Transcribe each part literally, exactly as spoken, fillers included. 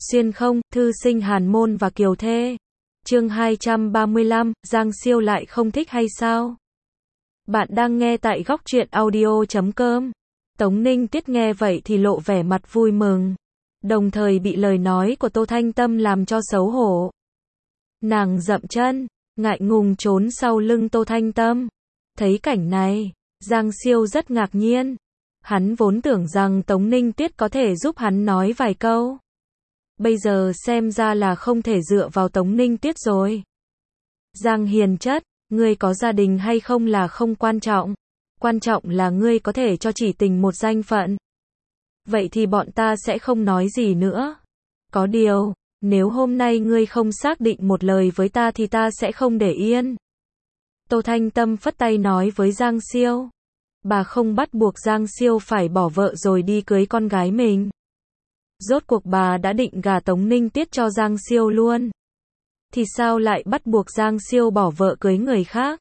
Xuyên không, thư sinh Hàn Môn và Kiều Thê. Chương hai trăm ba mươi lăm, Giang Siêu lại không thích hay sao? Bạn đang nghe tại góc truyện audio chấm com. Tống Ninh Tuyết nghe vậy thì lộ vẻ mặt vui mừng, đồng thời bị lời nói của Tô Thanh Tâm làm cho xấu hổ. Nàng dậm chân, ngại ngùng trốn sau lưng Tô Thanh Tâm. Thấy cảnh này, Giang Siêu rất ngạc nhiên. Hắn vốn tưởng rằng Tống Ninh Tuyết có thể giúp hắn nói vài câu. Bây giờ xem ra là không thể dựa vào Tống Ninh Tuyết rồi. Giang hiền chất, ngươi có gia đình hay không là không quan trọng. Quan trọng là ngươi có thể cho chỉ tình một danh phận. Vậy thì bọn ta sẽ không nói gì nữa. Có điều, nếu hôm nay ngươi không xác định một lời với ta thì ta sẽ không để yên. Tô Thanh Tâm phất tay nói với Giang Siêu. Bà không bắt buộc Giang Siêu phải bỏ vợ rồi đi cưới con gái mình. Rốt cuộc bà đã định gả Tống Ninh Tuyết cho Giang Siêu luôn. Thì sao lại bắt buộc Giang Siêu bỏ vợ cưới người khác?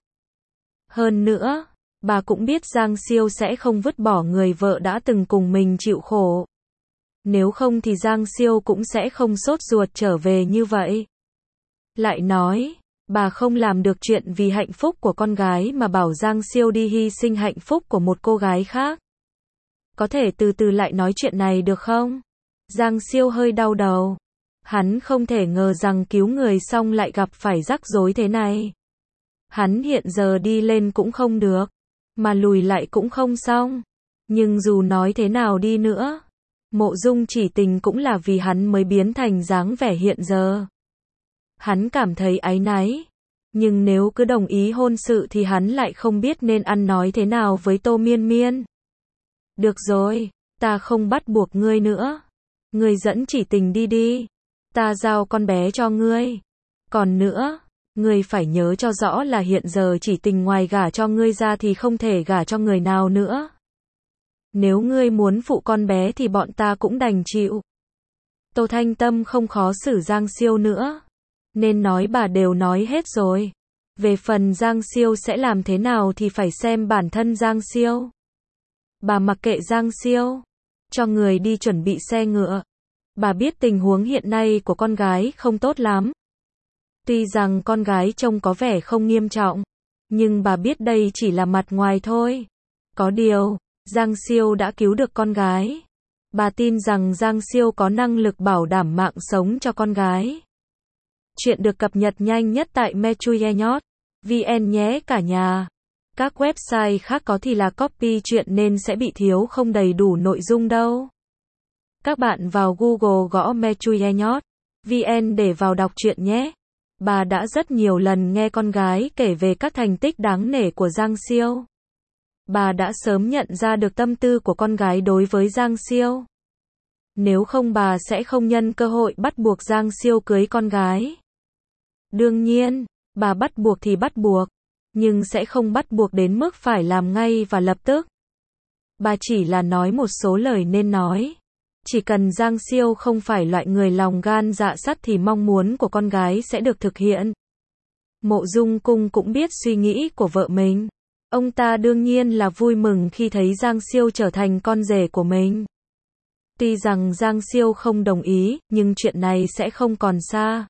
Hơn nữa, bà cũng biết Giang Siêu sẽ không vứt bỏ người vợ đã từng cùng mình chịu khổ. Nếu không thì Giang Siêu cũng sẽ không sốt ruột trở về như vậy. Lại nói, bà không làm được chuyện vì hạnh phúc của con gái mà bảo Giang Siêu đi hy sinh hạnh phúc của một cô gái khác. Có thể từ từ lại nói chuyện này được không? Giang Siêu hơi đau đầu. Hắn không thể ngờ rằng cứu người xong lại gặp phải rắc rối thế này. Hắn hiện giờ đi lên cũng không được, mà lùi lại cũng không xong. Nhưng dù nói thế nào đi nữa, Mộ Dung Chỉ Tình cũng là vì hắn mới biến thành dáng vẻ hiện giờ. Hắn cảm thấy áy náy. Nhưng nếu cứ đồng ý hôn sự thì hắn lại không biết nên ăn nói thế nào với Tô Miên Miên. Được rồi, ta không bắt buộc ngươi nữa. Ngươi dẫn Chỉ Tình đi đi. Ta giao con bé cho ngươi. Còn nữa, ngươi phải nhớ cho rõ là hiện giờ Chỉ Tình ngoài gả cho ngươi ra thì không thể gả cho người nào nữa. Nếu ngươi muốn phụ con bé thì bọn ta cũng đành chịu. Tô Thanh Tâm không khó xử Giang Siêu nữa. Nên nói bà đều nói hết rồi. Về phần Giang Siêu sẽ làm thế nào thì phải xem bản thân Giang Siêu. Bà mặc kệ Giang Siêu, cho người đi chuẩn bị xe ngựa. Bà biết tình huống hiện nay của con gái không tốt lắm. Tuy rằng con gái trông có vẻ không nghiêm trọng, nhưng bà biết đây chỉ là mặt ngoài thôi. Có điều, Giang Siêu đã cứu được con gái. Bà tin rằng Giang Siêu có năng lực bảo đảm mạng sống cho con gái. Chuyện được cập nhật nhanh nhất tại Mechuyenyot chấm vn nhé cả nhà. Các website khác có thì là copy chuyện nên sẽ bị thiếu không đầy đủ nội dung đâu. Các bạn vào Google gõ Mechuyenyot chấm vn để vào đọc truyện nhé. Bà đã rất nhiều lần nghe con gái kể về các thành tích đáng nể của Giang Siêu. Bà đã sớm nhận ra được tâm tư của con gái đối với Giang Siêu. Nếu không bà sẽ không nhân cơ hội bắt buộc Giang Siêu cưới con gái. Đương nhiên, bà bắt buộc thì bắt buộc, nhưng sẽ không bắt buộc đến mức phải làm ngay và lập tức. Bà chỉ là nói một số lời nên nói. Chỉ cần Giang Siêu không phải loại người lòng gan dạ sắt thì mong muốn của con gái sẽ được thực hiện. Mộ Dung Cung cũng biết suy nghĩ của vợ mình. Ông ta đương nhiên là vui mừng khi thấy Giang Siêu trở thành con rể của mình. Tuy rằng Giang Siêu không đồng ý, nhưng chuyện này sẽ không còn xa.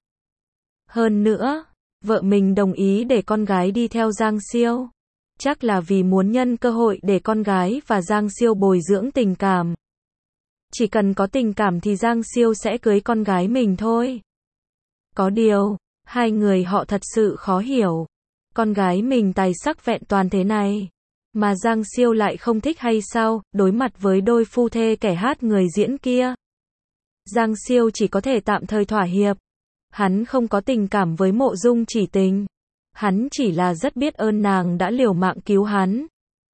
Hơn nữa, vợ mình đồng ý để con gái đi theo Giang Siêu. Chắc là vì muốn nhân cơ hội để con gái và Giang Siêu bồi dưỡng tình cảm. Chỉ cần có tình cảm thì Giang Siêu sẽ cưới con gái mình thôi. Có điều, hai người họ thật sự khó hiểu. Con gái mình tài sắc vẹn toàn thế này, mà Giang Siêu lại không thích hay sao, đối mặt với đôi phu thê kẻ hát người diễn kia. Giang Siêu chỉ có thể tạm thời thỏa hiệp. Hắn không có tình cảm với Mộ Dung Chỉ Tình. Hắn chỉ là rất biết ơn nàng đã liều mạng cứu hắn.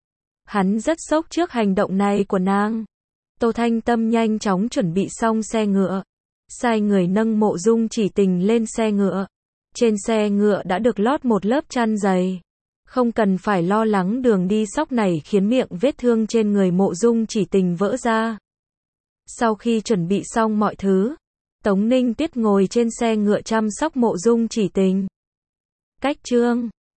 Hắn rất sốc trước hành động này của nàng. Tô Thanh Tâm nhanh chóng chuẩn bị xong xe ngựa. Sai người nâng Mộ Dung Chỉ Tình lên xe ngựa. Trên xe ngựa đã được lót một lớp chăn dày. Không cần phải lo lắng đường đi sóc này khiến miệng vết thương trên người Mộ Dung Chỉ Tình vỡ ra. Sau khi chuẩn bị xong mọi thứ, Tống Ninh Tuyết ngồi trên xe ngựa chăm sóc Mộ Dung Chỉ Tình. Cách chương